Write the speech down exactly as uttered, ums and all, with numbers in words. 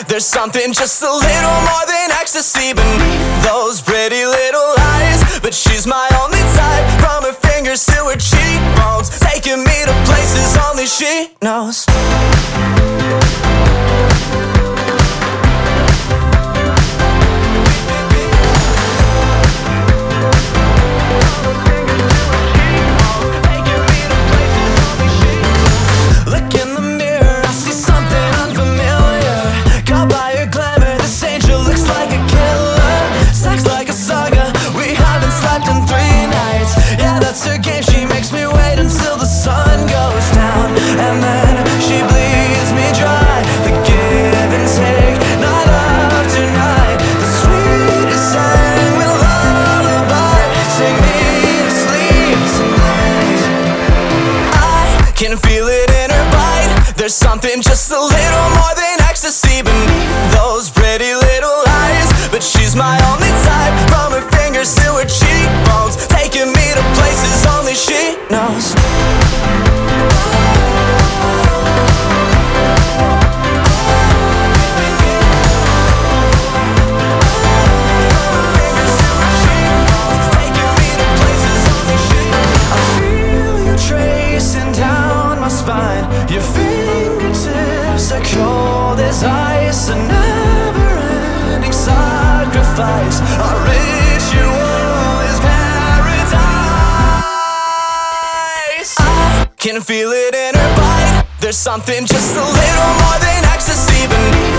There's something just a little more than ecstasy beneath those pretty little eyes. But she's my only type, from her fingers to her cheekbones, taking me to places only she knows. Can feel it in her bite. There's something just a little more than ecstasy beneath those pretty little eyes. But she's my only type, from her fingers to her cheekbones, taking me to places only she knows. Your fingertips are cold as ice, a never-ending sacrifice. Our ritual is paradise. I can feel it in her bite. There's something just a little more than ecstasy beneath